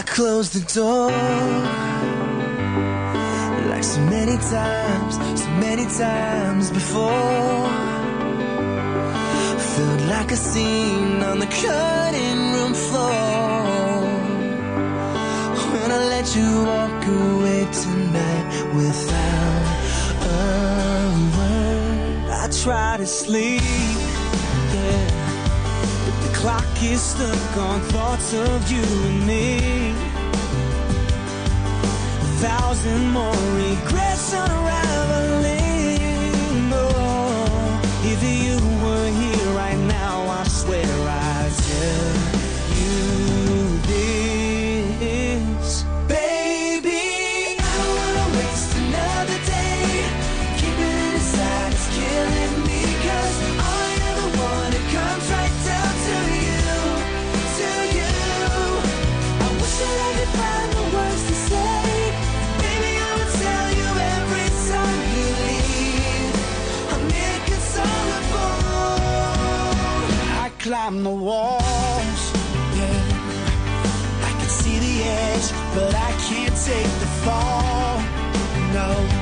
close the door. Like so many times before. Felt like a scene on the cutting room floor. When I let you walk away tonight without a word. I try to sleep, yeah, but the clock is stuck on thoughts of you and me. 1,000 more regrets unraveling. Oh, if you were here right now, I swear I'd tell you this. Baby, I don't wanna waste another day. Keeping it inside is killing me, 'cause I am the one that comes right down to you, to you. I wish that I could find the words to say. Climb the walls, yeah, I can see the edge, but I can't take the fall, no.